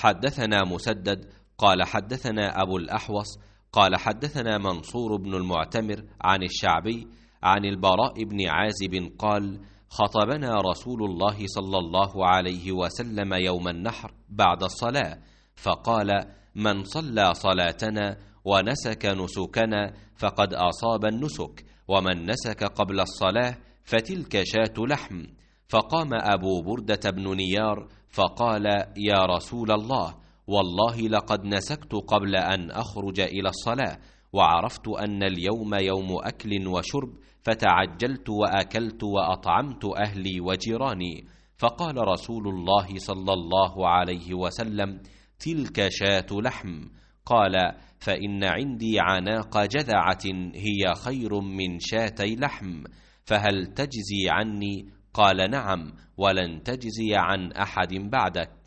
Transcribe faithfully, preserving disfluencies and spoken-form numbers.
حدثنا مسدد قال حدثنا أبو الأحوص قال حدثنا منصور بن المعتمر عن الشعبي عن البراء بن عازب قال خطبنا رسول الله صلى الله عليه وسلم يوم النحر بعد الصلاة فقال من صلى صلاتنا ونسك نسكنا فقد أصاب النسك، ومن نسك قبل الصلاة فتلك شاة لحم. فقام أبو بردة بن نيار فقال يا رسول الله والله لقد نسكت قبل أن أخرج إلى الصلاة، وعرفت أن اليوم يوم أكل وشرب، فتعجلت وأكلت وأطعمت أهلي وجيراني. فقال رسول الله صلى الله عليه وسلم تلك شاة لحم. قال فإن عندي عناق جذعة هي خير من شاتي لحم، فهل تجزي عني؟ قال نعم، ولن تجزي عن أحد بعدك.